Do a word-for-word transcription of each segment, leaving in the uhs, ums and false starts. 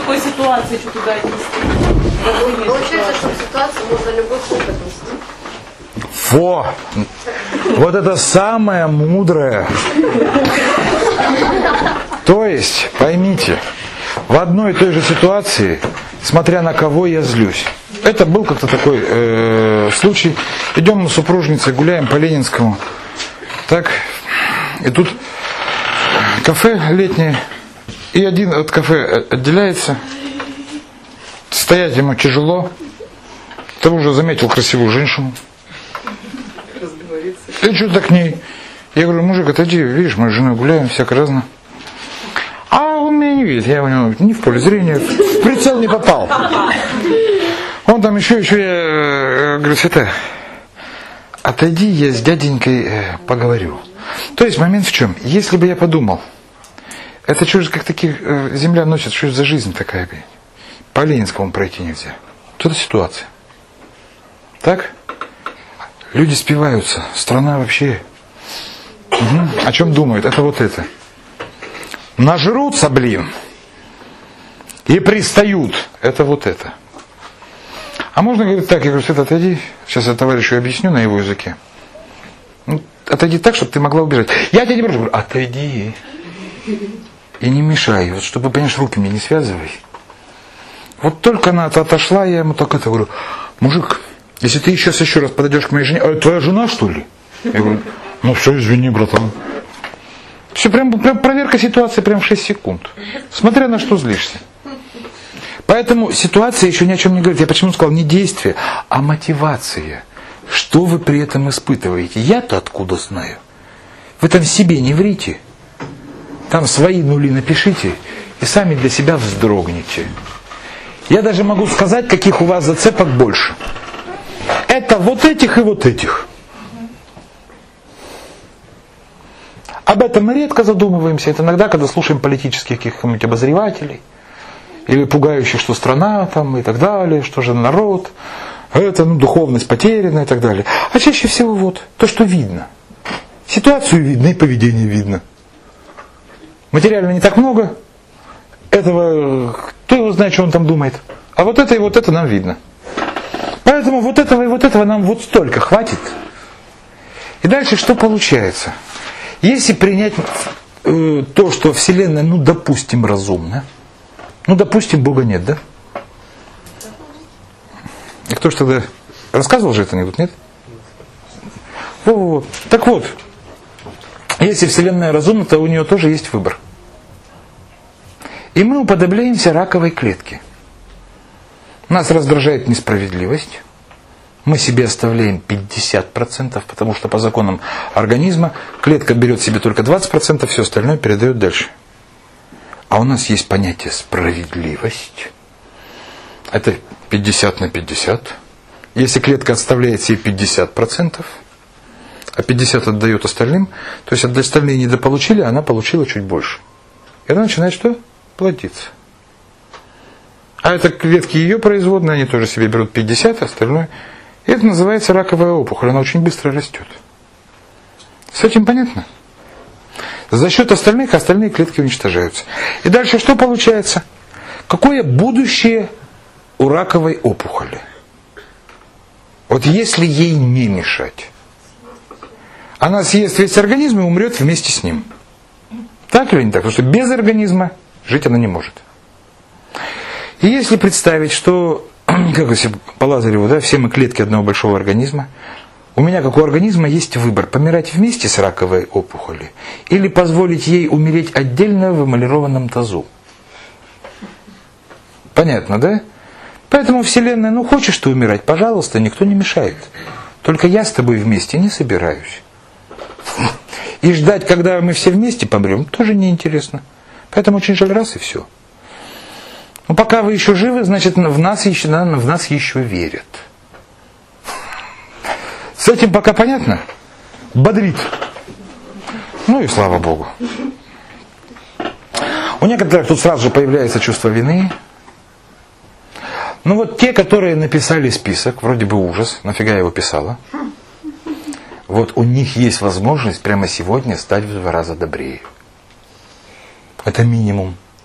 такой ситуации, что туда отнести? Получается, что в ситуации можно любой опыт нести. Во! Вот это самое мудрое. То есть, поймите, в одной и той же ситуации, смотря на кого я злюсь. Это был как-то такой э, случай. Идем мы с супружницей, гуляем по Ленинскому. Так, и тут кафе летнее. И один от кафе отделяется. Стоять ему тяжело. Ты уже заметил красивую женщину. И что-то к ней. Я говорю, мужик, отойди, видишь, мы с женой гуляем, всяко разно. А он меня не видит, я у него не в поле зрения, в прицел не попал. Он там еще, еще, я говорю, Света, отойди, я с дяденькой поговорю. То есть момент в чем? Если бы я подумал, это что же, как таких земля носит, что это за жизнь такая, блин? По Ленинскому пройти нельзя. Вот это ситуация. Так? Люди спиваются, страна вообще. Угу. О чем думают? Это вот это. Нажрутся, блин, и пристают. Это вот это. А можно говорить так, я говорю, Света, отойди. Сейчас я товарищу объясню на его языке. Ну, отойди так, чтобы ты могла убежать. Я тебе не прошу, говорю, отойди. И не мешай. Вот, чтобы, понимаешь, руки мне не связывай. Вот только она отошла, я ему так это говорю, мужик, если ты сейчас еще раз подойдешь к моей жене, а это твоя жена, что ли? Я говорю, ну все, извини, братан. Все, прям, прям проверка ситуации прям в шесть секунд. Смотря на что злишься. Поэтому ситуация еще ни о чем не говорит. Я почему сказал не действие, а мотивация. Что вы при этом испытываете? Я-то откуда знаю? Вы там себе не врите. Там свои нули напишите и сами для себя вздрогните. Я даже могу сказать, каких у вас зацепок больше. Это вот этих и вот этих. Об этом мы редко задумываемся. Это иногда, когда слушаем политических каких-нибудь обозревателей, или пугающих, что страна там и так далее, что же народ, это ну, духовность потеряна и так далее. А чаще всего вот то, что видно. Ситуацию видно и поведение видно. Материально не так много. Этого, кто его знает, что он там думает. А вот это и вот это нам видно. Поэтому вот этого и вот этого нам вот столько хватит. И дальше что получается? Если принять э, то, что Вселенная, ну, допустим, разумна, ну, допустим, Бога нет, да? И кто же тогда рассказывал же это анекдот, нет? Вот. Так вот, если Вселенная разумна, то у нее тоже есть выбор. И мы уподобляемся раковой клетке. Нас раздражает несправедливость. Мы себе оставляем пятьдесят процентов, потому что по законам организма клетка берет себе только двадцать процентов, все остальное передает дальше. А у нас есть понятие справедливость. Это пятьдесят на пятьдесят. Если клетка отставляет себе пятьдесят процентов, а пятьдесят отдает остальным, то есть остальные недополучили, а она получила чуть больше. И она начинает что? Плодиться. А это клетки ее производные, они тоже себе берут пятьдесят, а остальное... И это называется раковая опухоль, она очень быстро растет. С этим понятно? За счет остальных, остальные клетки уничтожаются. И дальше что получается? Какое будущее у раковой опухоли? Вот если ей не мешать, она съест весь организм и умрет вместе с ним. Так или не так? Потому что без организма жить она не может. И если представить, что, как если по Лазареву, да, все мы клетки одного большого организма, у меня, как у организма, есть выбор: помирать вместе с раковой опухолью или позволить ей умереть отдельно в эмалированном тазу. Понятно, да? Поэтому Вселенная, ну хочешь ты умирать, пожалуйста, никто не мешает. Только я с тобой вместе не собираюсь. И ждать, когда мы все вместе помрем, тоже неинтересно. Поэтому очень жаль, раз и все. Но пока вы еще живы, значит, в нас еще, в нас еще верят. С этим пока понятно? Бодрит. Ну и слава Богу. У некоторых тут сразу же появляется чувство вины. Ну вот те, которые написали список, вроде бы ужас, нафига я его писала, вот у них есть возможность прямо сегодня стать в два раза добрее. Это минимум.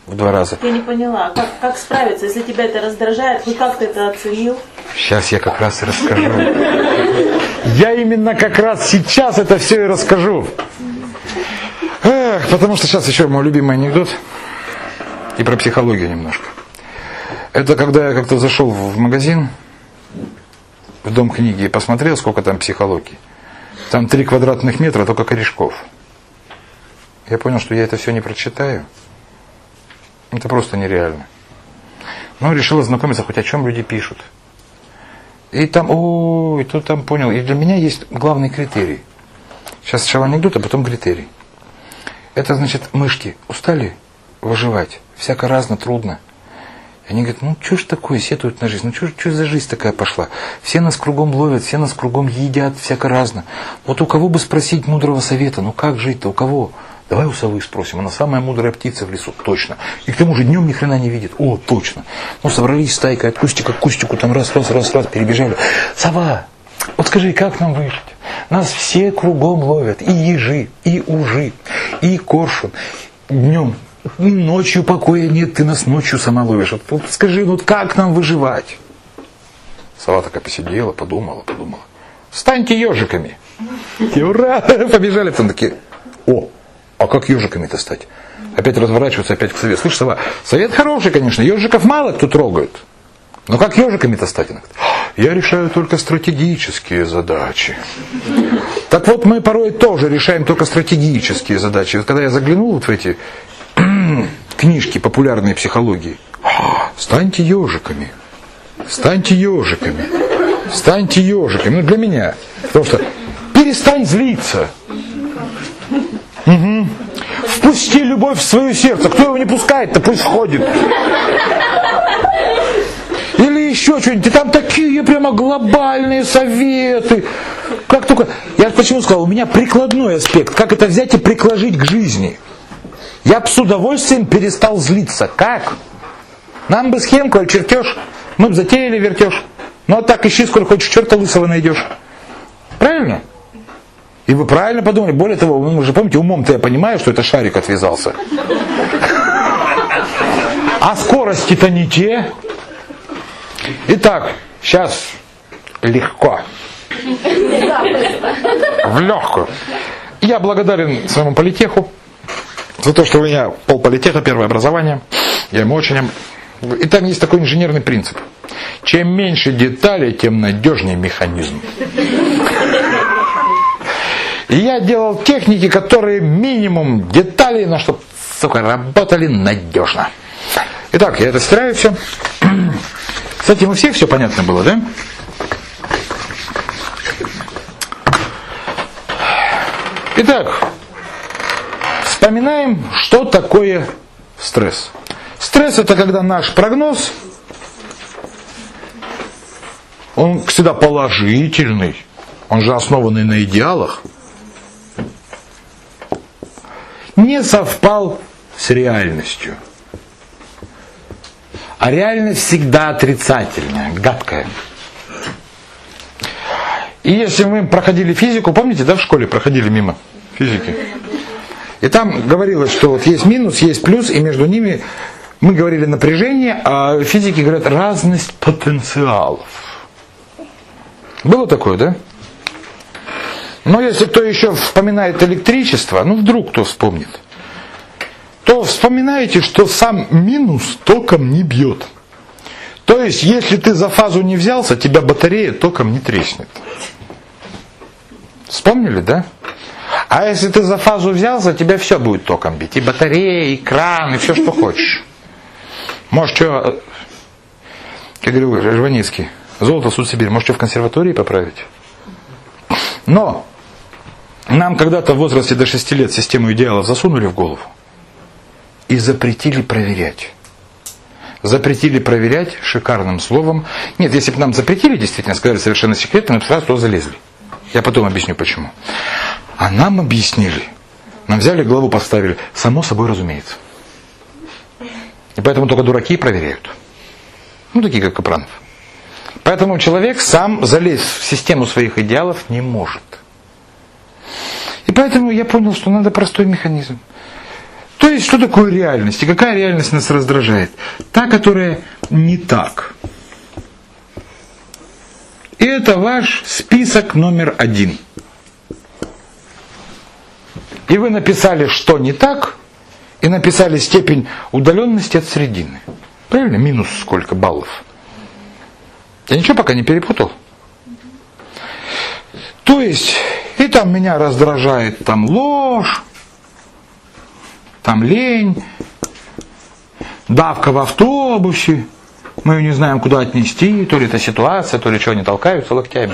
в два раза. Я не поняла, как, как справиться, если тебя это раздражает, вы как ты это оценил? Сейчас я как раз и расскажу. Я именно как раз сейчас это все и расскажу. Эх, потому что сейчас еще мой любимый анекдот. И про психологию немножко. Это когда я как-то зашел в магазин, в дом книги, и посмотрел, сколько там психологии. Там три квадратных метра, только корешков. Я понял, что я это все не прочитаю. Это просто нереально. Но решил ознакомиться, хоть о чем люди пишут. И там, ой, тут там понял. И для меня есть главный критерий. Сейчас сначала анекдот, а потом критерий. Это значит, мышки устали выживать. Всяко разно, трудно. И они говорят, ну что ж такое, сетуют на жизнь. Ну что за жизнь такая пошла? Все нас кругом ловят, все нас кругом едят, всяко разно. Вот у кого бы спросить мудрого совета? Ну как жить-то, у кого? Давай у совы спросим, она самая мудрая птица в лесу, точно. И к тому же днем ни хрена не видит, о, точно. Ну собрались стайкой от кустика к кустику, там раз, раз, раз, раз, перебежали. Сова, вот скажи, как нам выжить? Нас все кругом ловят, и ежи, и ужи, и коршун. Днем, ночью покоя нет, ты нас ночью сама ловишь. Вот, вот скажи, ну вот как нам выживать? Сова такая посидела, подумала, подумала. Станьте ежиками. И ура, побежали там такие, о. А как ежиками-то стать? Опять разворачиваться, опять к совету. Слышь, сова, совет хороший, конечно, ежиков мало кто трогает. Но как ежиками-то стать? Я решаю только стратегические задачи. Так вот, мы порой тоже решаем только стратегические задачи. Вот когда я заглянул вот в эти книжки популярной психологии, станьте ежиками, станьте ежиками, станьте ежиками. Ну, для меня. Потому что перестань злиться. Угу. Впусти любовь в свое сердце. Кто его не пускает-то, пусть ходит. Или еще что-нибудь. И там такие прямо глобальные советы. Как только... Я почему сказал, у меня прикладной аспект. Как это взять и приложить к жизни. Я бы с удовольствием перестал злиться. Как? Нам бы схемку, а чертеж. Мы бы затеяли вертеж. Ну а так ищи, сколько хочешь, черта лысого найдешь. Правильно? И вы правильно подумали. Более того, вы же помните, умом-то я понимаю, что это шарик отвязался. А скорости-то не те. Итак, сейчас легко. В легкую. Я благодарен своему политеху за то, что у меня полполитеха, первое образование. Я ему очень... И там есть такой инженерный принцип. Чем меньше деталей, тем надежнее механизм. И я делал техники, которые минимум деталей, но чтобы, сука, работали надежно. Итак, я это стираю все. С этим у всех все понятно было, да? Итак, вспоминаем, что такое стресс. Стресс — это когда наш прогноз, он всегда положительный, он же основанный на идеалах, не совпал с реальностью. А реальность всегда отрицательная, гадкая. И если мы проходили физику, помните, да, в школе проходили мимо физики? И там говорилось, что вот есть минус, есть плюс, и между ними мы говорили напряжение, а физики говорят разность потенциалов. Было такое, да? Но если кто еще вспоминает электричество, ну вдруг кто вспомнит, то вспоминайте, что сам минус током не бьет. То есть, если ты за фазу не взялся, тебя батарея током не треснет. Вспомнили, да? А если ты за фазу взялся, тебя все будет током бить. И батарея, и кран, и все, что хочешь. Может, что, как говорил Жванецкий, золото суд Сибирь, может, что в консерватории поправить? Но нам когда-то в возрасте до шести лет систему идеалов засунули в голову и запретили проверять. Запретили проверять шикарным словом. Нет, если бы нам запретили, действительно, сказали совершенно секретно, мы бы сразу туда залезли. Я потом объясню, почему. А нам объяснили. Нам взяли, голову поставили. Само собой разумеется. И поэтому только дураки проверяют. Ну, такие, как Капранов. Поэтому человек сам залезть в систему своих идеалов не может. И поэтому я понял, что надо простой механизм. То есть, что такое реальность? И какая реальность нас раздражает? Та, которая не так. И это ваш список номер один. И вы написали, что не так, и написали степень удаленности от середины. Правильно? Минус сколько баллов? Я ничего пока не перепутал? То есть, и там меня раздражает там ложь, там лень, давка в автобусе, мы ее не знаем, куда отнести, то ли это ситуация, то ли что они толкаются локтями.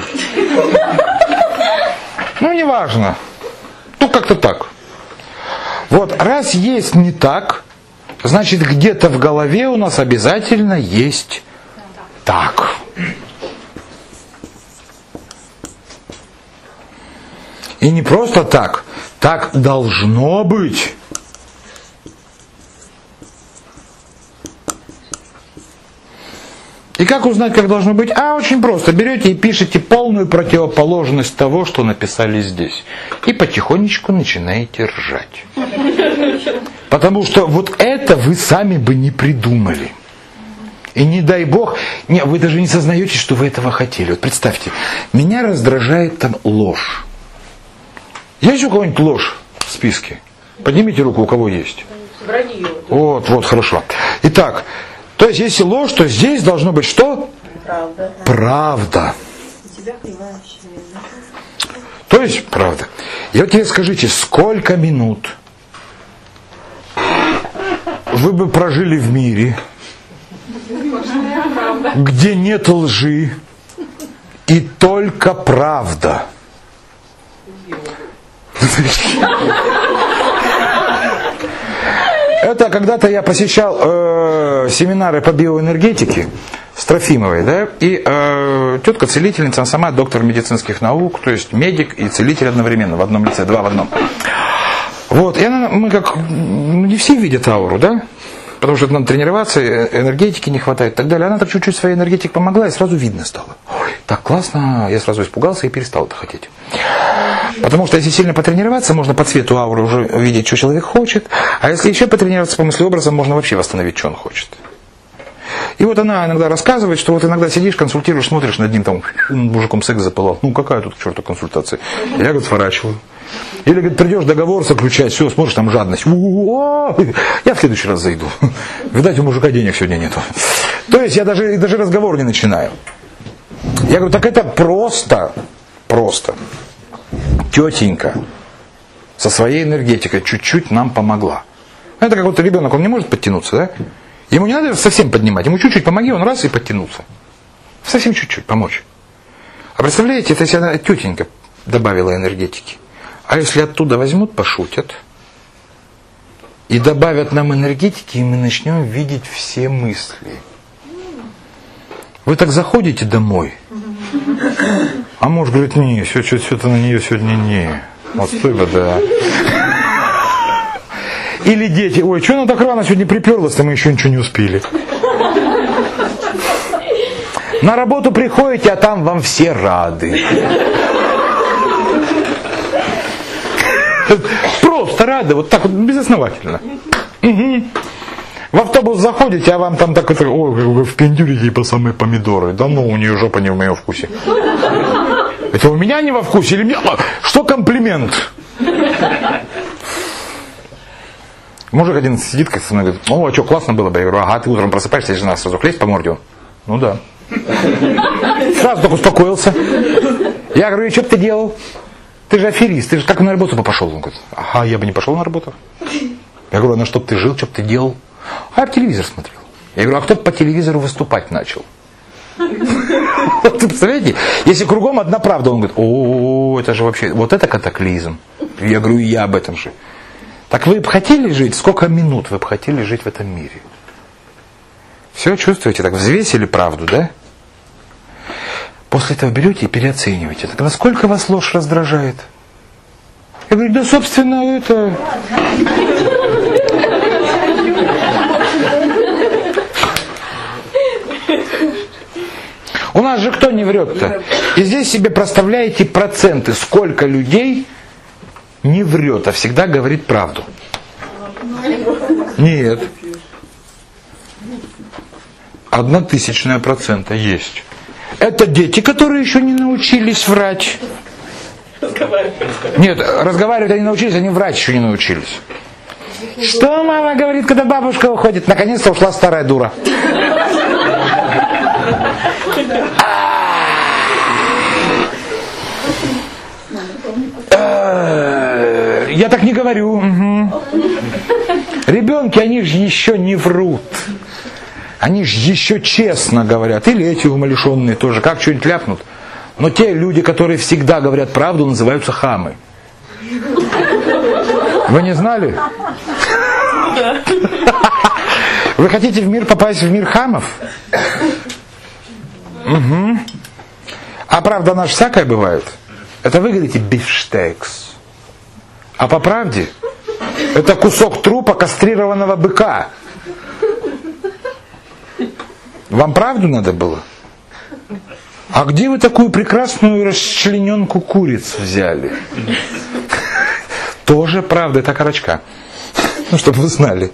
Ну, неважно. Ну, как-то так. Вот, раз есть не так, значит, где-то в голове у нас обязательно есть так. И не просто так. Так должно быть. И как узнать, как должно быть? А, очень просто. Берете и пишете полную противоположность того, что написали здесь. И потихонечку начинаете ржать. Потому что вот это вы сами бы не придумали. И не дай бог, не, вы даже не сознаете, что вы этого хотели. Вот представьте, меня раздражает там ложь. Есть у кого-нибудь ложь в списке? Поднимите руку, у кого есть. Вранье. Вот, вот, хорошо. Итак, то есть, если ложь, то здесь должно быть что? Правда. Правда. То есть, правда. И вот тебе скажите, сколько минут вы бы прожили в мире, где нет лжи и только правда? Это когда-то я посещал э, семинары по биоэнергетике с Трофимовой, да, и э, тетка-целительница, она сама доктор медицинских наук, то есть медик и целитель одновременно, в одном лице, два в одном. Вот, и она, мы как, не все видят ауру, да, потому что надо тренироваться, энергетики не хватает и так далее. Она так чуть-чуть своей энергетикой помогла, и сразу видно стало. Ой, так классно, я сразу испугался и перестал это хотеть. Потому что если сильно потренироваться, можно по цвету ауры уже видеть, что человек хочет. А если еще потренироваться по мыслеобразам, можно вообще восстановить, что он хочет. И вот она иногда рассказывает, что вот иногда сидишь, консультируешь, смотришь над ним, там, мужиком секс запылал. Ну, какая тут к черту консультация? Я, говорит, сворачиваю. Или, говорит, придешь договор заключать, все, смотришь, там жадность. У-у-у-у. Я в следующий раз зайду. Видать, у мужика денег сегодня нету. То есть я даже, даже разговор не начинаю. Я говорю, так это просто, просто. Тетенька со своей энергетикой чуть-чуть нам помогла. Это как вот ребенок, он не может подтянуться, да? Ему не надо совсем поднимать, ему чуть-чуть помоги, он раз и подтянулся. Совсем чуть-чуть помочь. А представляете, это если она, тетенька добавила энергетики. А если оттуда возьмут, пошутят и добавят нам энергетики, и мы начнем видеть все мысли. Вы так заходите домой, а муж говорит, не, что-то на нее сегодня не. Вот стыдно, да. Или дети, ой, что она так рано сегодня приперлась-то, мы еще ничего не успели. На работу приходите, а там вам все рады. Просто рады, вот так вот, безосновательно. Угу. В автобус заходите, а вам там так это, ой, вы впендюрите по самые помидоры. Да ну, у нее жопа не в моем вкусе. Это у меня не во вкусе или мне? Что комплимент? Мужик один сидит, как со мной, говорит, о, а что, классно было бы. Я говорю, ага, ты утром просыпаешься, и жена сразу клеит по морде. Ну да. Сразу только успокоился. Я говорю, и что бы ты делал? Ты же аферист, ты же как на работу бы пошел? Он говорит, ага, я бы не пошел на работу. Я говорю, а на что бы ты жил, что бы ты делал? А я телевизор смотрел. Я говорю, а кто бы по телевизору выступать начал? Ты представляете? Если кругом одна правда, он говорит, о, это же вообще, вот это катаклизм. Я говорю, и я об этом же. Так вы бы хотели жить, сколько минут вы бы хотели жить в этом мире? Все чувствуете, так взвесили правду, да? После этого берете и переоцениваете. Так насколько вас ложь раздражает? Я говорю, да, собственно, это... У нас же кто не врет-то? И здесь себе проставляете проценты, сколько людей не врет, а всегда говорит правду. Нет. Одна тысячная процента есть. Это дети, которые еще не научились врать. Нет, разговаривать они научились, они врать еще не научились. Что мама говорит, когда бабушка уходит? Наконец-то ушла старая дура. Я так не говорю. Ребенки, они же еще не врут. Они же еще честно говорят. Или эти умалишенные тоже. Как что-нибудь ляпнут. Но те люди, которые всегда говорят правду, называются хамы. Вы не знали? Вы хотите в мир попасть в мир хамов? Угу. А правда наша всякая бывает. Это вы говорите бифштекс. А по правде это кусок трупа кастрированного быка. Вам правду надо было? А где вы такую прекрасную расчлененку куриц взяли? Тоже правда, это окорочка. Ну, чтобы вы знали.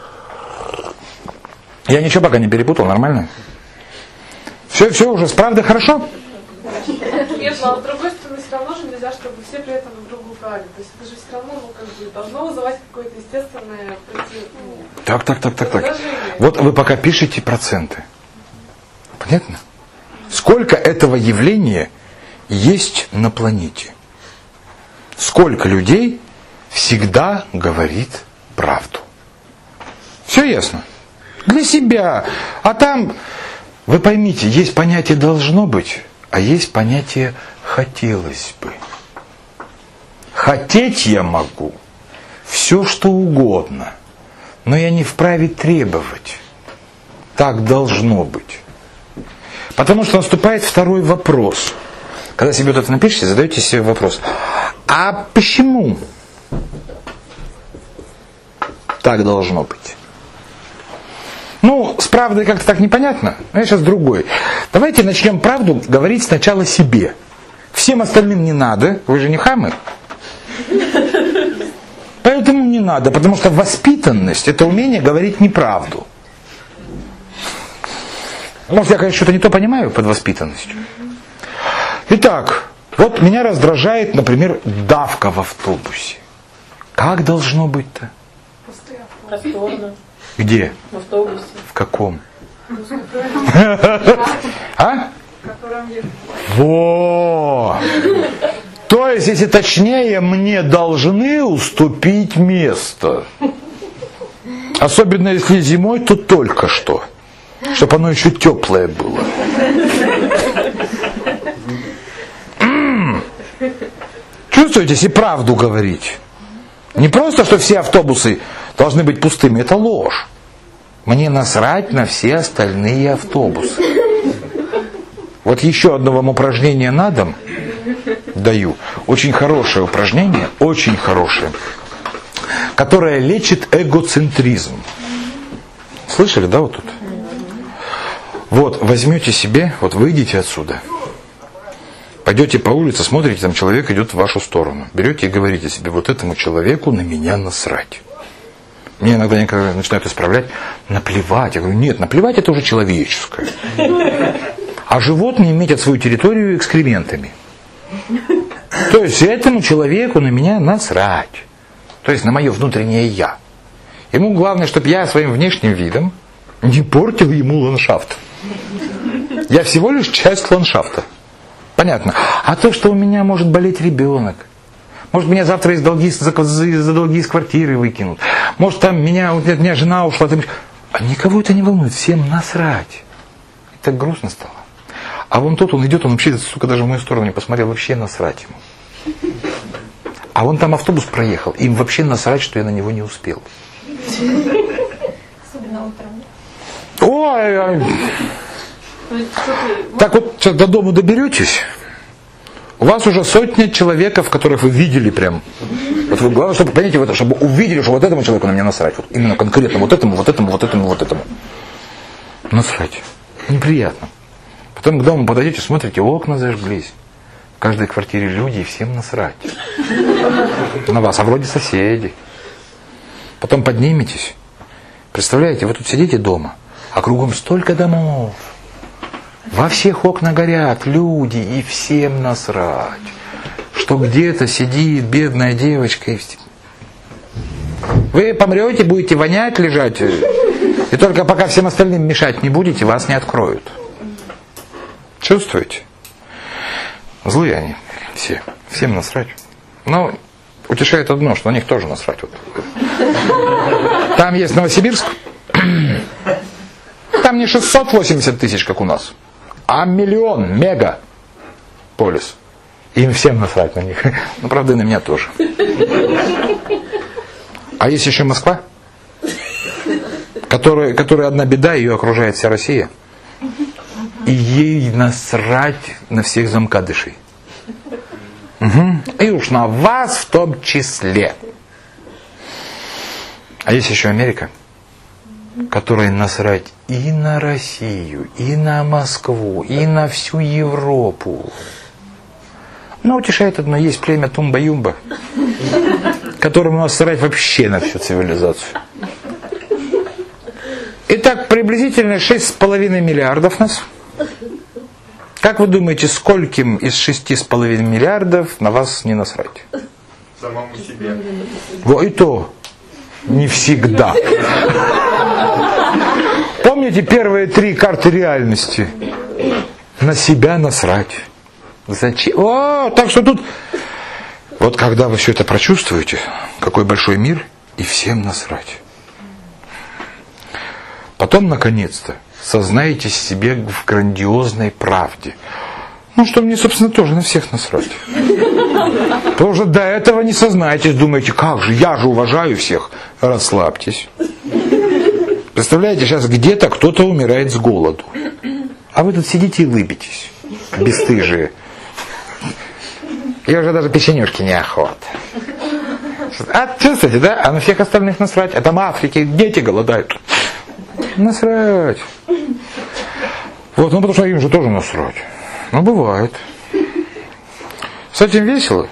Я ничего пока не перепутал, нормально? Все, все уже с правдой хорошо? Нет, но с другой стороны, все равно же нельзя, чтобы все при этом друг другу врали. То есть это же все равно, ну, как бы, должно вызывать какое-то естественное против... ну, Так, так, так, так, так. Вот вы пока пишете проценты. Понятно? Сколько этого явления есть на планете? Сколько людей всегда говорит правду? Все ясно? Для себя. А там, вы поймите, есть понятие «должно быть», а есть понятие «хотелось бы». Хотеть я могу все, что угодно, но я не вправе требовать. Так должно быть. Потому что наступает второй вопрос. Когда себе вот это напишите, задаете себе вопрос. А почему так должно быть? Ну, с правдой как-то так непонятно. Но я сейчас другой. Давайте начнем правду говорить сначала себе. Всем остальным не надо. Вы же не хамы. Поэтому не надо. Потому что воспитанность – это умение говорить неправду. Может, я, конечно, что-то не то понимаю под воспитанностью. Итак, вот меня раздражает, например, давка в автобусе. Как должно быть-то? Просторно. Где? В автобусе. В каком? А? Во! То есть, если точнее, мне должны уступить место. Особенно если зимой, то только что. Чтобы оно еще теплое было. М-м. Чувствуете, если правду говорить? Не просто, что все автобусы должны быть пустыми, это ложь. Мне насрать на все остальные автобусы. Вот еще одно вам упражнение на дом даю. Очень хорошее упражнение, очень хорошее, которое лечит эгоцентризм. Слышали, да, вот тут? Вот, возьмете себе, вот выйдите отсюда, пойдете по улице, смотрите, там человек идет в вашу сторону. Берете и говорите себе, вот этому человеку на меня насрать. Мне иногда некоторые начинают исправлять, наплевать. Я говорю, нет, наплевать это уже человеческое. А животные метят свою территорию экскрементами. То есть этому человеку на меня насрать. То есть на мое внутреннее я. Ему главное, чтобы я своим внешним видом не портил ему ландшафт. Я всего лишь часть ландшафта. Понятно. А то, что у меня может болеть ребенок, может меня завтра из долги, за, за долги из квартиры выкинут, может там меня, у меня жена ушла, там... а никого это не волнует, всем насрать. И так грустно стало. А вон тот, он идет, он вообще, сука, даже в мою сторону не посмотрел, вообще насрать ему. А вон там автобус проехал, им вообще насрать, что я на него не успел. Особенно утром. Ой, ой. Так вот, сейчас до дома доберетесь, у вас уже сотня человеков, которых вы видели прям. Вот вы, главное, чтобы, понимаете, вот, чтобы увидели, что вот этому человеку на меня насрать. Вот именно конкретно вот этому, вот этому, вот этому, вот этому. Насрать. Неприятно. Потом к дому подойдете, смотрите, окна зажглись. В каждой квартире люди, и всем насрать. На вас, а вроде соседи. Потом подниметесь Представляете, вы тут сидите дома, а кругом столько домов. Во всех окна горят люди, и всем насрать, что где-то сидит бедная девочка. И... Вы помрете, будете вонять, лежать, и только пока всем остальным мешать не будете, вас не откроют. Чувствуете? Злые они все, всем насрать. Но утешает одно, что на них тоже насрать. Вот. Там есть Новосибирск, там не шестьсот восемьдесят тысяч, как у нас, а миллион, мегаполис. Им всем насрать на них. Ну, правда, и на меня тоже. А есть еще Москва, которая, которая одна беда, ее окружает вся Россия. И ей насрать на всех замкадышей. Угу. И уж на вас в том числе. А есть еще Америка, которой насрать и на Россию, и на Москву, и на всю Европу. Но утешает одно, есть племя Тумба-Юмба, которому насрать вообще на всю цивилизацию. Итак, приблизительно шесть с половиной миллиардов нас. Как вы думаете, скольким из шести с половиной миллиардов на вас не насрать? Самому себе. Во, и то не всегда. Помните первые три карты реальности? На себя насрать. Зачем? О, так что тут... Вот когда вы все это прочувствуете, какой большой мир, и всем насрать. Потом, наконец-то, сознаетесь себе в грандиозной правде. Ну, что мне, собственно, тоже на всех насрать. Тоже до этого не сознаетесь, думаете, как же, я же уважаю всех. Расслабьтесь. Представляете, сейчас где-то кто-то умирает с голоду. А вы тут сидите и улыбитесь, бесстыжие. И уже даже печенюшки неохота. А чувствуете, да? А на всех остальных насрать. А там в Африке дети голодают. Насрать. Вот, ну потому что им же тоже насрать. Ну, бывает. С этим весело.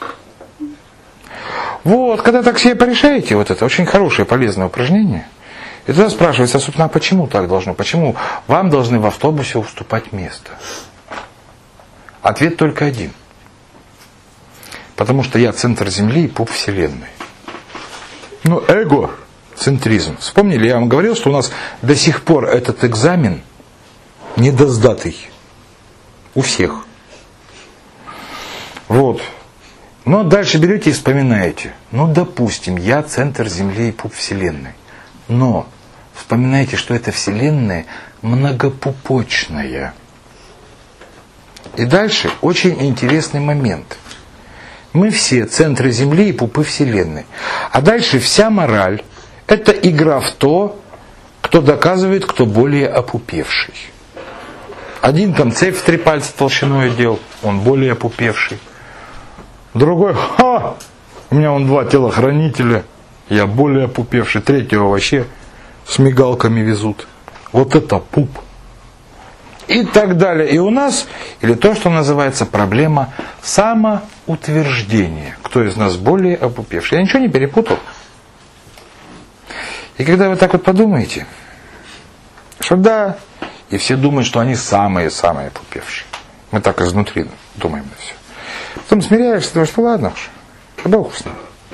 Вот, когда так себе порешаете, вот это очень хорошее, полезное упражнение. И тогда спрашивается, собственно, а почему так должно? Почему вам должны в автобусе уступать место? Ответ только один. Потому что я центр Земли и пуп Вселенной. Ну, эгоцентризм. Вспомнили, я вам говорил, что у нас до сих пор этот экзамен недосдатый. У всех. Вот. Но дальше берете и вспоминаете. Ну, допустим, я центр Земли и пуп Вселенной. Но вспоминайте, что эта Вселенная многопупочная. И дальше очень интересный момент. Мы все центры Земли и пупы Вселенной. А дальше вся мораль – это игра в то, кто доказывает, кто более опупевший. Один там цепь в три пальца толщиной одел, он более опупевший. Другой, ха, у меня вон два телохранителя, я более опупевший. Третьего вообще с мигалками везут. Вот это пуп. И так далее. И у нас, или то, что называется проблема самоутверждения. Кто из нас более опупевший. Я ничего не перепутал. И когда вы так вот подумаете, что да, и все думают, что они самые-самые опупевшие. Мы так изнутри думаем на все. Потом смиряешься, думаешь, ну ладно уж, Бог с ним.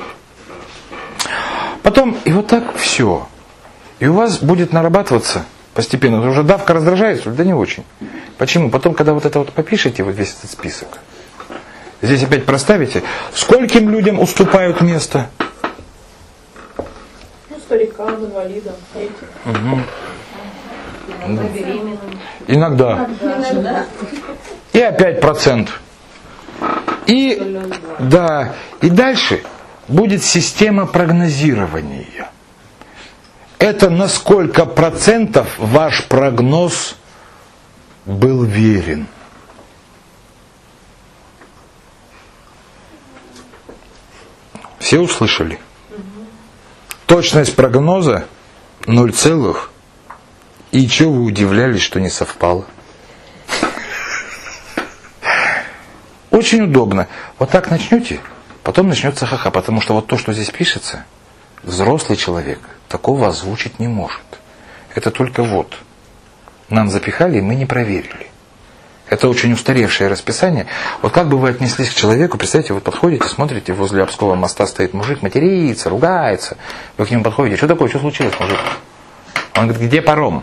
Потом, и вот так все. И у вас будет нарабатываться постепенно. Уже давка раздражает, да не очень. Почему? Потом, когда вот это вот попишете, вот весь этот список, здесь опять проставите, скольким людям уступают место? Ну, старикам, инвалидам, детям. Угу. Беременным. Иногда. Иногда. И опять процент. И, да, и дальше будет система прогнозирования. Это на сколько процентов ваш прогноз был верен. Все услышали? Точность прогноза ноль целых. И чего вы удивлялись, что не совпало? Очень удобно. Вот так начнете, потом начнется ха-ха, потому что вот то, что здесь пишется, взрослый человек такого озвучить не может. Это только вот. Нам запихали, и мы не проверили. Это очень устаревшее расписание. Вот как бы вы отнеслись к человеку, представьте, вы подходите, смотрите, возле Обского моста стоит мужик, матерится, ругается. Вы к нему подходите, что такое, что случилось, мужик? Он говорит, где паром?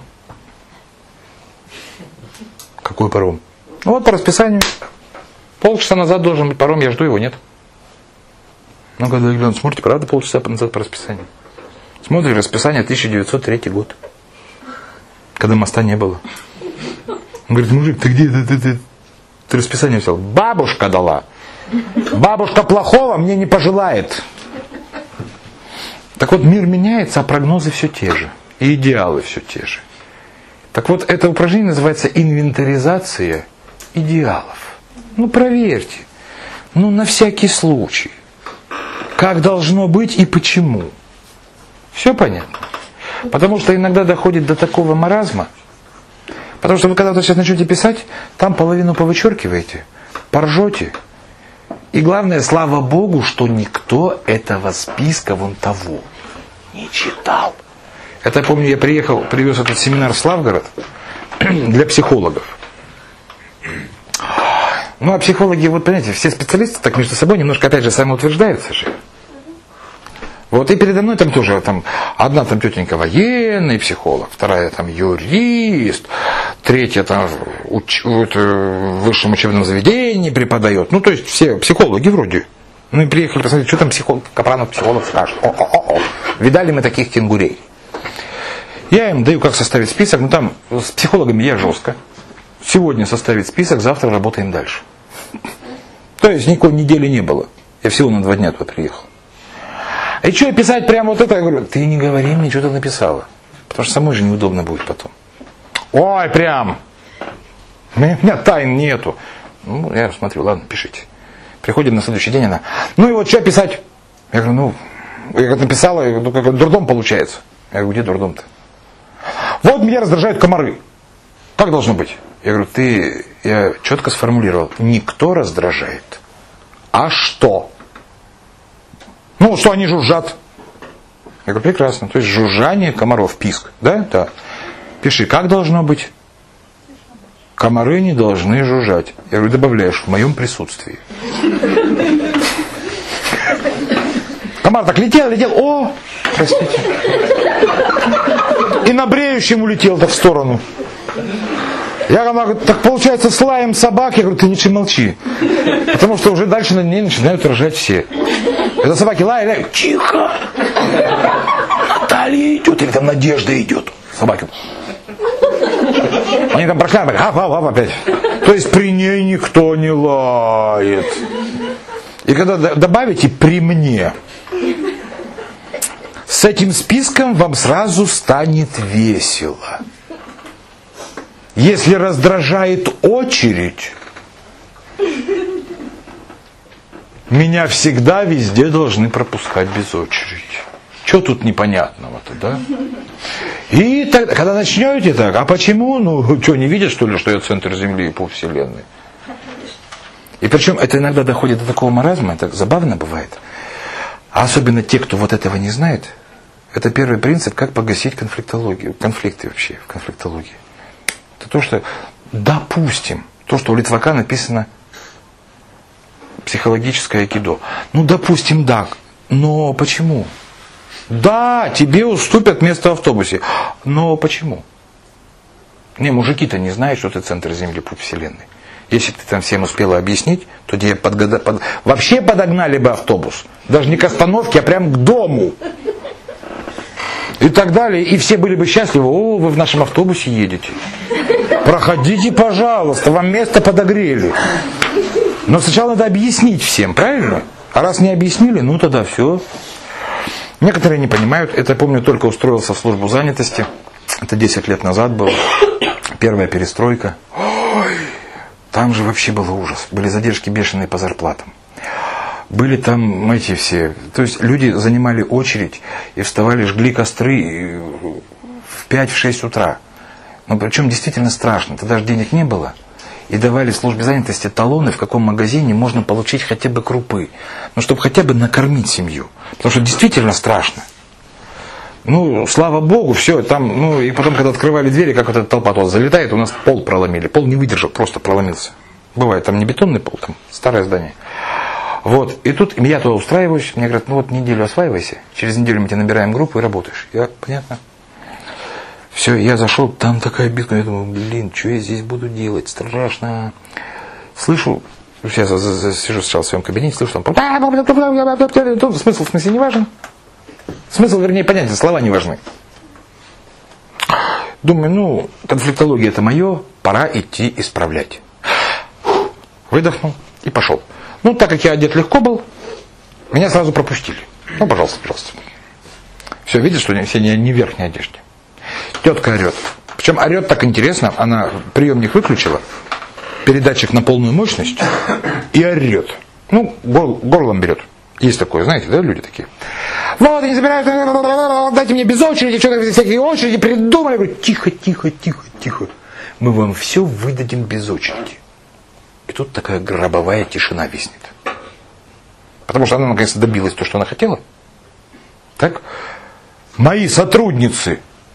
Какой паром? Ну вот по расписанию. Полчаса назад должен быть паром, я жду его, нет. Ну, когда вы глянете, смотрите, правда, полчаса назад по расписанию. Смотрите, расписание тысяча девятьсот третий год. Когда моста не было. Он говорит, мужик, ты где? Ты, ты, ты, ты расписание взял. Бабушка дала. Бабушка плохого мне не пожелает. Так вот, мир меняется, а прогнозы все те же. И идеалы все те же. Так вот, это упражнение называется инвентаризация идеалов. Ну, проверьте. Ну, на всякий случай. Как должно быть и почему. Все понятно? Потому что иногда доходит до такого маразма. Потому что вы когда вот сейчас начнете писать, там половину повычеркиваете, поржете. И главное, слава Богу, что никто этого списка вон того не читал. Это я помню, я приехал, привез этот семинар в Славгород для психологов. Ну а психологи, вот понимаете, все специалисты так между собой немножко опять же самоутверждаются же. Вот и передо мной там тоже, там, одна там тетенька военный психолог, вторая там юрист, третья там уч, вот, в высшем учебном заведении преподает. Ну, то есть все психологи вроде. Ну и приехали посмотреть, что там психолог, Капранов психолог скажет. О-о-о-о. Видали мы таких кенгурей. Я им даю, как составить список, ну там с психологами я жестко. Сегодня составить список, завтра работаем дальше. То есть никакой недели не было. Я всего на два дня туда приехал. И что писать прямо вот это? Я говорю, ты не говори мне, что ты написала. Потому что самой же неудобно будет потом. Ой, прям. У меня тайн нету. Ну, я смотрю, ладно, пишите. Приходит на следующий день она. Ну и вот что писать? Я говорю, ну, я как написала, ну, как дурдом получается. Я говорю, где дурдом-то? Вот меня раздражают комары. Как должно быть? Я говорю, ты, я четко сформулировал. Никто раздражает. А что? Ну, что они жужжат. Я говорю, прекрасно. То есть жужжание комаров, писк. Да? Да. Пиши, как должно быть? Комары не должны жужжать. Я говорю, добавляешь в моем присутствии. Комар так летел, летел. О, простите. И на бреющем улетел так в сторону. Я говорю, так получается с лаем собак. Я говорю, ты лучше молчи. Потому что уже дальше на ней начинают ржать все. Это собаки лают, лают. Тихо. Наталья идет, или там Надежда идет. Собаки. Они там прошли, ап, ап, ап, опять. То есть при ней никто не лает. И когда добавите при мне, с этим списком вам сразу станет весело. Если раздражает очередь, меня всегда везде должны пропускать без очереди. Что тут непонятного-то, да? И тогда, когда начнете так, а почему? Ну, что, не видят, что ли, что я центр Земли и полвселенной? И причем это иногда доходит до такого маразма, это забавно бывает. А особенно те, кто вот этого не знает, это первый принцип, как погасить конфликтологию, конфликты вообще в конфликтологии. Это то, что, допустим, то, что у Литвака написано психологическое айкидо. Ну, допустим, да. Но почему? Да, тебе уступят место в автобусе. Но почему? Не, мужики-то не знают, что ты центр Земли, путь Вселенной. Если бы ты там всем успела объяснить, то тебе подгода... под... вообще подогнали бы автобус. Даже не к остановке, а прям к дому. И так далее. И все были бы счастливы. О, вы в нашем автобусе едете. Проходите, пожалуйста, вам место подогрели. Но сначала надо объяснить всем, правильно? А раз не объяснили, ну тогда все. Некоторые не понимают. Это, помню, только устроился в службу занятости. Это десять лет назад было. Первая перестройка. Ой, там же вообще был ужас. Были задержки бешеные по зарплатам. Были там эти все... То есть люди занимали очередь и вставали, жгли костры в пять-шесть утра. Но причем действительно страшно. Тогда же денег не было. И давали в службе занятости талоны, в каком магазине можно получить хотя бы крупы. Ну, чтобы хотя бы накормить семью. Потому что действительно страшно. Ну, слава богу, все, там, ну, и потом, когда открывали двери, как вот эта толпа туда залетает, у нас пол проломили. Пол не выдержал, просто проломился. Бывает, там не бетонный пол, там старое здание. Вот, и тут я туда устраиваюсь, мне говорят, ну вот неделю осваивайся, через неделю мы тебе набираем группу и работаешь. Я, понятно. Все, я зашел, там такая битва, я думаю, блин, что я здесь буду делать, страшно. Слышу, сейчас сижу сначала в своем кабинете, слышу там, смысл в смысле не важен. Смысл, вернее, понятен, слова не важны. Думаю, ну, конфликтология это мое, пора идти исправлять. Выдохнул и пошел. Ну, так как я одет легко был, меня сразу пропустили. Ну, пожалуйста, пожалуйста. Все, видишь, что все не, не в верхней одежде. Тетка орет. Причем орет так интересно, она приемник выключила, передатчик на полную мощность и орет. Ну, гор, горлом берет. Есть такое, знаете, да, люди такие. Вот, они забирают, дайте мне без очереди, что-то всякие очереди придумали. Я говорю, тихо, тихо, тихо, тихо. Мы вам все выдадим без очереди. И тут такая гробовая тишина виснет. Потому что она наконец-то добилась то, что она хотела. Так? Мои сотрудницы.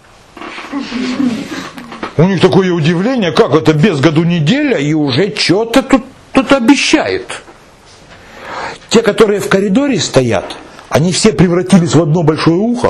У них такое удивление, как это без году неделя, и уже что-то тут, тут обещает. Те, которые в коридоре стоят, они все превратились в одно большое ухо.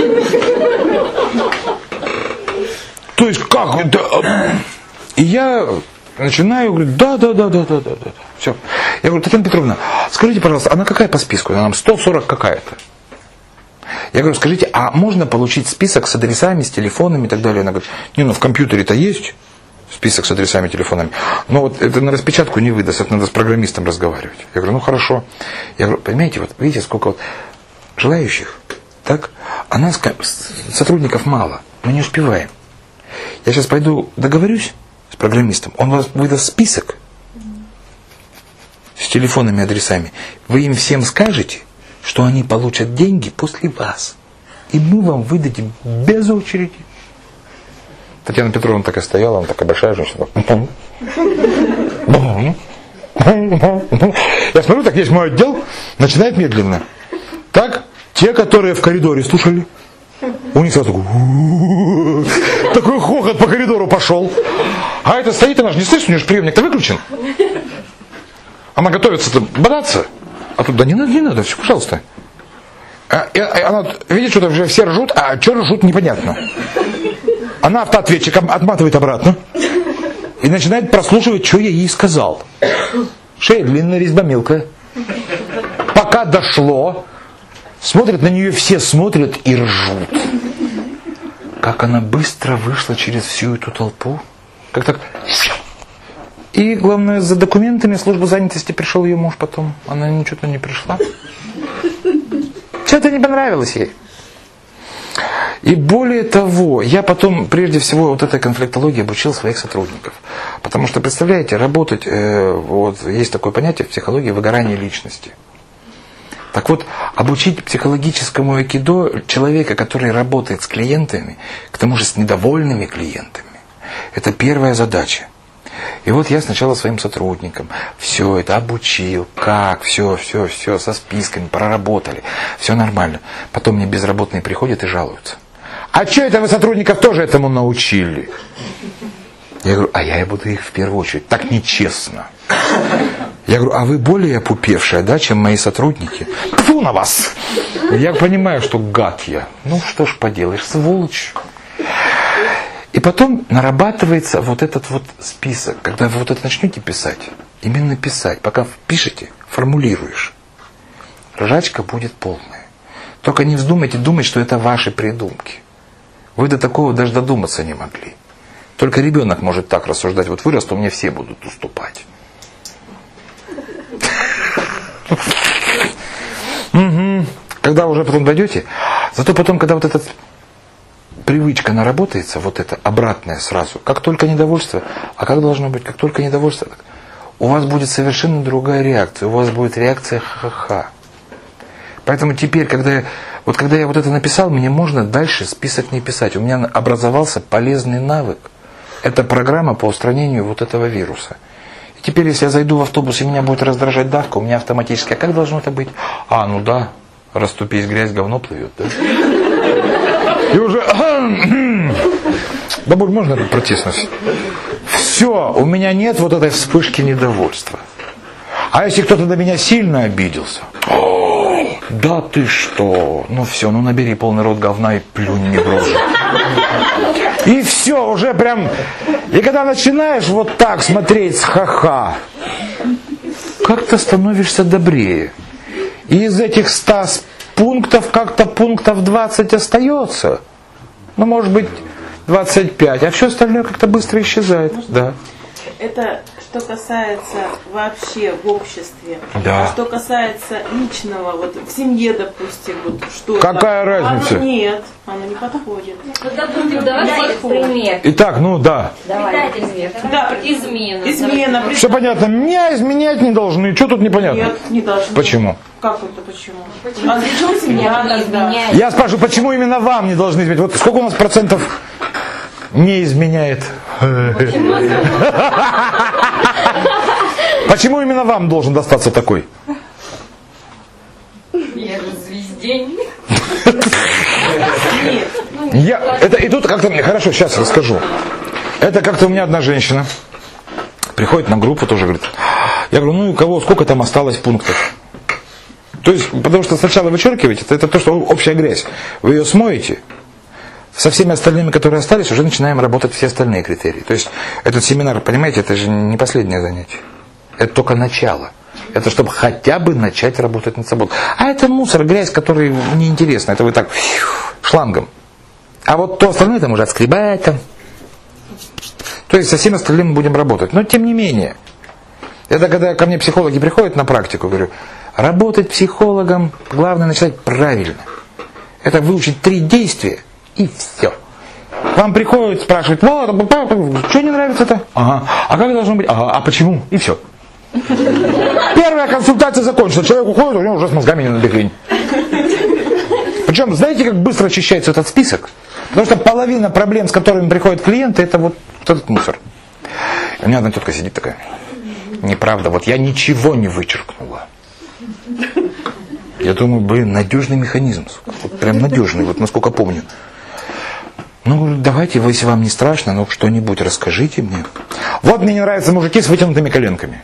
То есть как это? И я начинаю говорить, да, да, да, да, да, да, да. Все. Я говорю, Татьяна Петровна, скажите, пожалуйста, она какая по списку? Она нам сто сорок какая-то. Я говорю, скажите, а можно получить список с адресами, с телефонами и так далее? Она говорит, не, ну в компьютере-то есть список с адресами, телефонами. Но вот это на распечатку не выдаст, это надо с программистом разговаривать. Я говорю, ну хорошо. Я говорю, понимаете, вот видите, сколько вот желающих, так? А нас сотрудников мало, мы не успеваем. Я сейчас пойду договорюсь с программистом, он вас выдаст список с телефонами, адресами. Вы им всем скажете, что они получат деньги после вас. И мы вам выдадим без очереди. Татьяна Петровна такая стояла, она такая большая женщина. Я смотрю, так есть мой отдел, начинает медленно. Так, те, которые в коридоре слушали, у них сразу такой, такой хохот по коридору пошел. А это стоит, она же не слышит, у нее же приемник-то выключен. Она готовится-то бодаться. А тут, да не надо, не надо, все, пожалуйста. А, и, и она видит, что-то уже все ржут, а что ржут, непонятно. Она автоответчик отматывает обратно и начинает прослушивать, что я ей сказал. Шея длинная, резьба мелкая. Пока дошло, смотрят на нее, все смотрят и ржут. Как она быстро вышла через всю эту толпу. Как так... И, главное, за документами службы занятости пришел ее муж потом. Она ничего-то не пришла. Что-то не понравилось ей. И более того, я потом, прежде всего, вот этой конфликтологии обучил своих сотрудников. Потому что, представляете, работать, э, вот, есть такое понятие в психологии выгорание личности. Так вот, обучить психологическому айкидо человека, который работает с клиентами, к тому же с недовольными клиентами, это первая задача. И вот я сначала своим сотрудникам все это обучил, как, все, все, все, со списками, проработали, все нормально. Потом мне безработные приходят и жалуются. А что это вы сотрудников тоже этому научили? Я говорю, а я буду их в первую очередь. Так нечестно. Я говорю, а вы более опупевшая, да, чем мои сотрудники? Фу на вас! Я понимаю, что гад я. Ну что ж поделаешь, сволочь. И потом нарабатывается вот этот вот список. Когда вы вот это начнете писать, именно писать, пока пишете, формулируешь, ржачка будет полная. Только не вздумайте думать, что это ваши придумки. Вы до такого даже додуматься не могли. Только ребенок может так рассуждать. Вот вырасту, мне все будут уступать. Когда уже потом дойдете, зато потом, когда вот этот... привычка наработается, вот это обратное сразу, как только недовольство, а как должно быть, как только недовольство, у вас будет совершенно другая реакция, у вас будет реакция ха-ха. Поэтому теперь, когда я, вот когда я вот это написал, мне можно дальше список не писать. У меня образовался полезный навык. Это программа по устранению вот этого вируса. И теперь, если я зайду в автобус и меня будет раздражать давка, у меня автоматически, а как должно это быть? А, ну да, расступись, грязь, говно плывет, да? И уже... Бабуль, можно протиснусь? Все, у меня нет вот этой вспышки недовольства. А если кто-то на меня сильно обиделся? О, да ты что? Ну все, ну набери полный рот говна и плюнь мне в рожу. И все, уже прям... И когда начинаешь вот так смотреть с ха-ха, как-то становишься добрее. И из этих ста пунктов как-то пунктов двадцать остается. Ну, может быть, двадцать пять. А все остальное как-то быстро исчезает. Да. Это что касается вообще в обществе. Да. А что касается личного, вот в семье, допустим, вот что какая это? разница? Оно нет, оно не подходит. Тогда будем давать пример. Итак, ну да. Давай пример. Да, Измена. измена. Все понятно. Меня изменять не должны. Что тут непонятно? Нет, не должны. Почему? Как это почему? А для чего семья тогда? Я спрашиваю, почему именно вам не должны изменять? Вот сколько у нас процентов не изменяет? Почему именно вам должен достаться такой? Я же звездень. Я, это, и тут как-то мне, хорошо, сейчас расскажу. Это как-то у меня одна женщина приходит на группу, тоже говорит, я говорю, ну и у кого, сколько там осталось пунктов? То есть, потому что сначала вычеркиваете, это, это то, что общая грязь. Вы ее смоете, со всеми остальными, которые остались, уже начинаем работать все остальные критерии. То есть, этот семинар, понимаете, это же не последнее занятие. Это только начало. Это чтобы хотя бы начать работать над собой. А это мусор, грязь, который неинтересно. Это вы так шлангом. А вот то остальное там уже отскребать там. То есть со всем остальным мы будем работать. Но тем не менее. Это когда ко мне психологи приходят на практику, говорю, работать психологом, главное начать правильно. Это выучить три действия и все. К вам приходят, спрашивают, что не нравится-то? Ага. А как должно быть? Ага. А почему? И все. Первая консультация закончена. Человек уходит, у него уже с мозгами не набегли. Причем, знаете, как быстро очищается этот список? Потому что половина проблем, с которыми приходят клиенты, это вот этот мусор. У меня одна тетка сидит такая. Неправда, вот я ничего не вычеркнула. Я думаю, блин, надежный механизм. Вот прям надежный, вот насколько помню. Ну, давайте, если вам не страшно, ну, что-нибудь расскажите мне. Вот мне не нравятся мужики с вытянутыми коленками.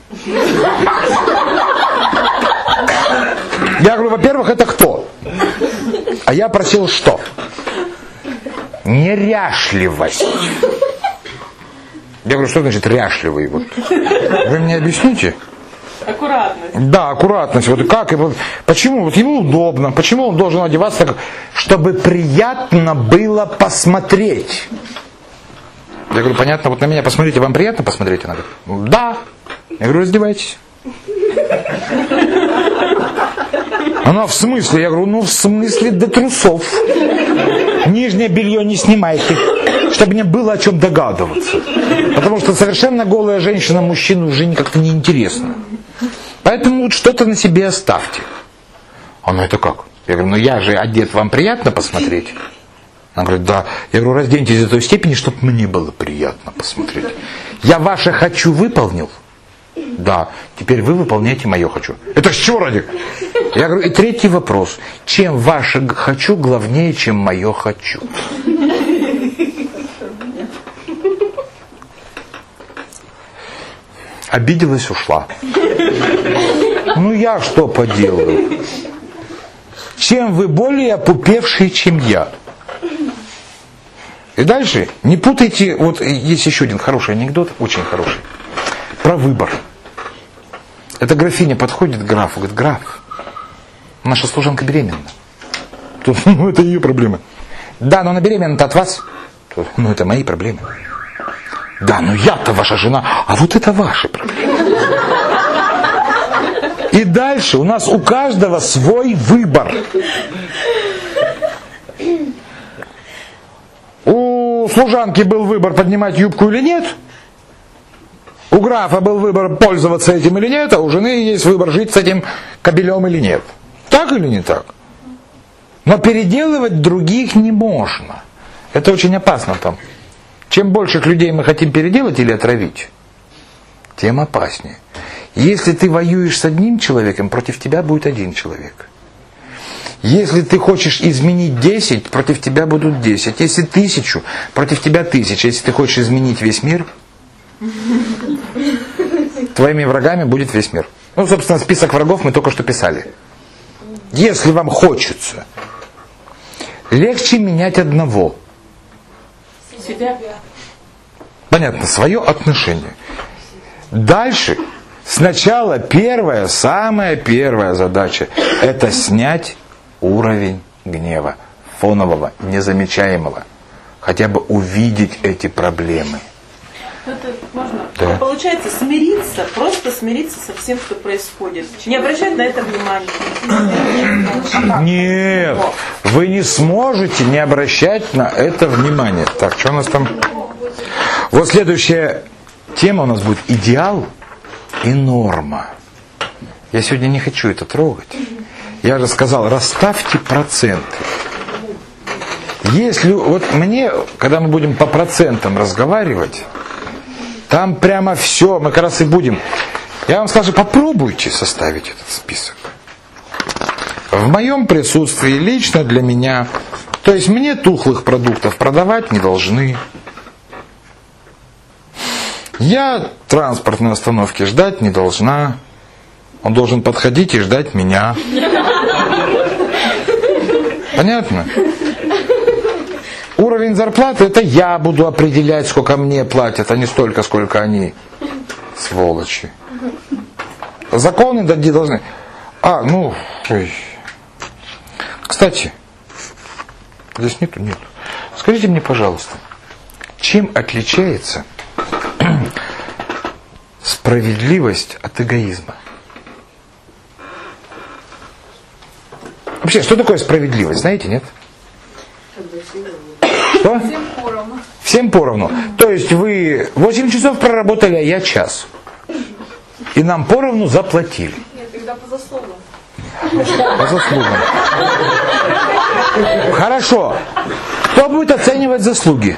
Я говорю, во-первых, это кто? А я просил что? Неряшливость. Я говорю, что значит ряшливый? Вот. Вы мне объясните? Аккуратность. Да, аккуратность. Вот как? Вот, почему? Вот ему удобно. Почему он должен одеваться так, чтобы приятно было посмотреть? Я говорю, понятно, вот на меня посмотрите, вам приятно посмотреть? Она говорит, да. Я говорю, раздевайтесь. Она в смысле? Я говорю, ну в смысле до трусов. Нижнее белье не снимайте, чтобы мне было о чем догадываться. Потому что совершенно голая женщина мужчину уже как-то неинтересно. Поэтому вот что-то на себе оставьте. Она, это как? Я говорю, ну я же одет, вам приятно посмотреть? Она говорит, да. Я говорю, разденьтесь до той степени, чтобы мне было приятно посмотреть. Я ваше «хочу» выполнил? Да. Теперь вы выполняете мое «хочу». Это что ради? Я говорю, и третий вопрос. Чем ваше «хочу» главнее, чем мое «хочу»? Обиделась, ушла. Ну я что поделаю? Чем вы более опупевшие, чем я? И дальше не путайте, вот есть еще один хороший анекдот, очень хороший, про выбор. Эта графиня подходит к графу, говорит, граф, наша служанка беременна. Тут, ну это ее проблемы. Да, но она беременна-то от вас. Тут, ну это мои проблемы. Да, но я-то ваша жена, а вот это ваши проблемы. И дальше у нас у каждого свой выбор. У служанки был выбор, поднимать юбку или нет. У графа был выбор, пользоваться этим или нет, а у жены есть выбор, жить с этим кобелем или нет. Так или не так? Но переделывать других не можно. Это очень опасно там. Чем больше людей мы хотим переделать или отравить, тем опаснее. Если ты воюешь с одним человеком, против тебя будет один человек. Если ты хочешь изменить десять, против тебя будут десять. Если тысячу, против тебя тысяча. Если ты хочешь изменить весь мир, твоими врагами будет весь мир. Ну, собственно, список врагов мы только что писали. Если вам хочется, легче менять одного. Себя. Понятно, свое отношение. Дальше, сначала первая, самая первая задача – это снять уровень гнева, фонового, незамечаемого. Хотя бы увидеть эти проблемы. Это можно. Да. Получается смириться, просто смириться со всем, что происходит. Не обращать на это внимания. Нет, вы не сможете не обращать на это внимание. Так, что у нас там? Вот следующая тема у нас будет идеал и норма. Я сегодня не хочу это трогать. Я же сказал, расставьте проценты. Если вот мне, когда мы будем по процентам разговаривать, там прямо все, мы как раз и будем. Я вам скажу, попробуйте составить этот список. В моем присутствии лично для меня, то есть мне тухлых продуктов продавать не должны. Я транспортной остановки ждать не должна. Он должен подходить и ждать меня. Понятно? Уровень зарплаты — это я буду определять, сколько мне платят, а не столько, сколько они. Сволочи. Законы должны... А, ну... Ой. Кстати, здесь нету, нету. Скажите мне, пожалуйста, чем отличается справедливость от эгоизма? Вообще, что такое справедливость? Знаете, нет? Что? Всем поровну. Всем поровну. То есть вы восемь часов проработали, а я час. И нам поровну заплатили. Нет, тогда по заслугам. По заслугам. Хорошо. Кто будет оценивать заслуги?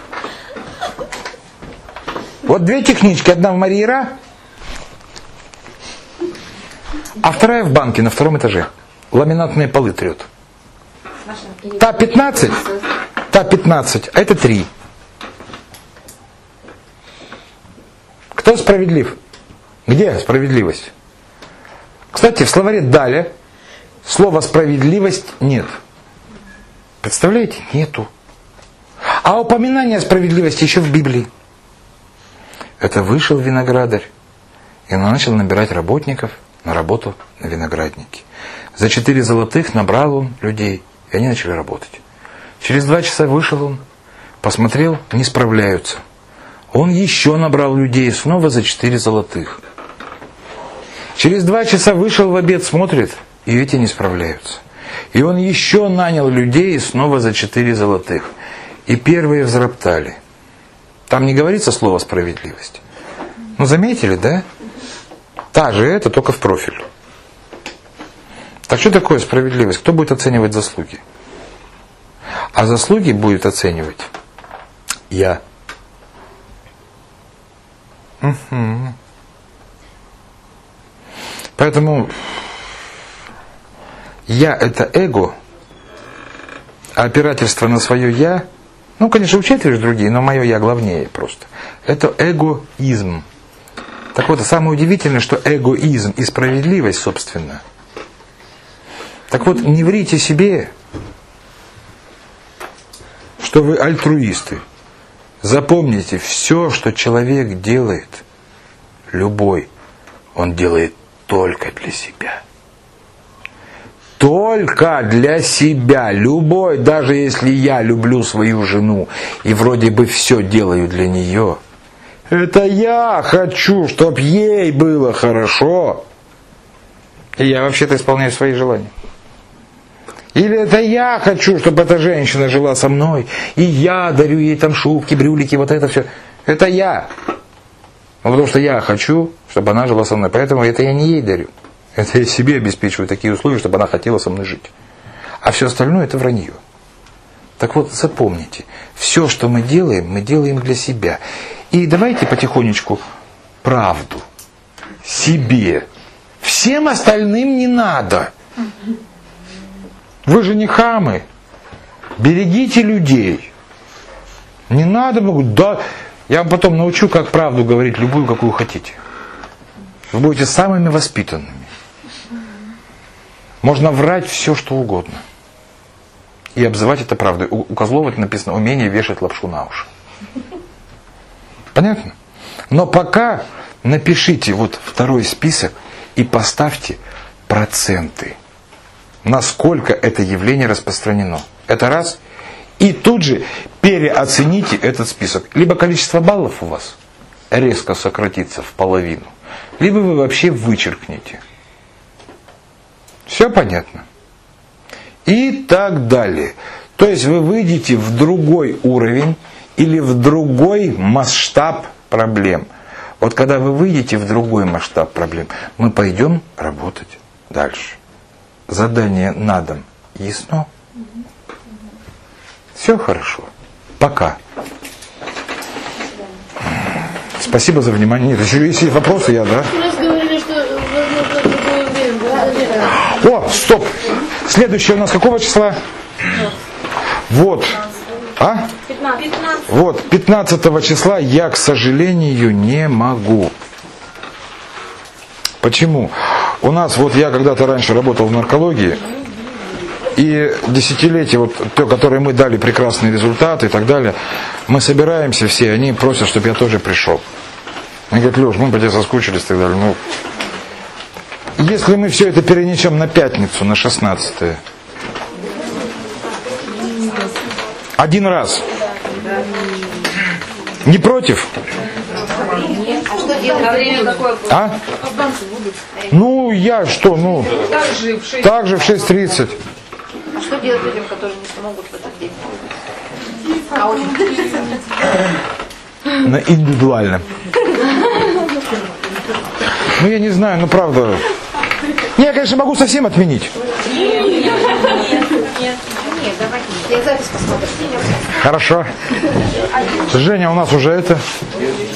Вот две технички. Одна в Марьера, а вторая в банке на втором этаже. Ламинатные полы трет. Та пятнадцать, та пятнадцать, а это три. Кто справедлив? Где справедливость? Кстати, в словаре Даля слова справедливость нет. Представляете? Нету. А упоминание справедливости еще в Библии. Это вышел виноградарь и начал набирать работников на работу на винограднике. За четыре золотых набрал он людей, и они начали работать. Через два часа вышел он, посмотрел, не справляются. Он еще набрал людей, снова за четыре золотых. Через два часа вышел в обед, смотрит, и эти не справляются. И он еще нанял людей, и снова за четыре золотых. И первые взроптали. Там не говорится слово справедливость. Ну, заметили, да? Та же это, только в профиль. Так что такое справедливость? Кто будет оценивать заслуги? А заслуги будет оценивать я. Угу. Поэтому я — это эго, а опирательство на свое я, ну, конечно, учитываешь другие, но мое я главнее просто. Это эгоизм. Так вот, самое удивительное, что эгоизм и справедливость, собственно. Так вот, не врите себе, что вы альтруисты. Запомните, все, что человек делает, любой, он делает только для себя. Только для себя. Любой, даже если я люблю свою жену и вроде бы все делаю для нее, это я хочу, чтобы ей было хорошо. И я вообще-то исполняю свои желания. Или это я хочу, чтобы эта женщина жила со мной, и я дарю ей там шубки, брюлики, вот это все. Это я. Ну, потому что я хочу, чтобы она жила со мной. Поэтому это я не ей дарю. Это я себе обеспечиваю такие условия, чтобы она хотела со мной жить. А все остальное — это вранье. Так вот, запомните, все, что мы делаем, мы делаем для себя. И давайте потихонечку правду себе. Всем остальным не надо. Вы же не хамы. Берегите людей. Не надо, да. Я вам потом научу, как правду говорить, любую, какую хотите. Вы будете самыми воспитанными. Можно врать все, что угодно. И обзывать это правдой. У, у Козлова это написано умение вешать лапшу на уши. Понятно? Но пока напишите вот второй список и поставьте проценты. Насколько это явление распространено. Это раз. И тут же переоцените этот список. Либо количество баллов у вас резко сократится в половину, либо вы вообще вычеркнете. Все понятно? И так далее. То есть вы выйдете в другой уровень или в другой масштаб проблем. Вот когда вы выйдете в другой масштаб проблем, мы пойдем работать дальше. Задание на дом ясно? Все хорошо. Пока. Спасибо за внимание. Нет, еще есть вопросы, я, да? У нас говорили, что возможно другое время. О, стоп! Следующее у нас какого числа? Вот. А? пятнадцать. Вот, пятнадцатого числа я, к сожалению, не могу. Почему? У нас, вот я когда-то раньше работал в наркологии, и десятилетие, вот то, которое мы дали прекрасные результаты и так далее, мы собираемся все, они просят, чтобы я тоже пришел. Они говорят: Леш, мы по тебе соскучились и так далее. Ну, если мы все это перенесем на пятницу, на шестнадцатое, один раз. Не против? А что делать? Во время какое? А? Ну, я что, ну, так же в шесть тридцать. А что делать людям, которые не смогут в этот день? А очень На индивидуальном. Ну, я не знаю, ну, правда. Не, я, конечно, могу совсем отменить. Нет, давайте. Я запись посмотрю. Хорошо. Женя, у нас уже это...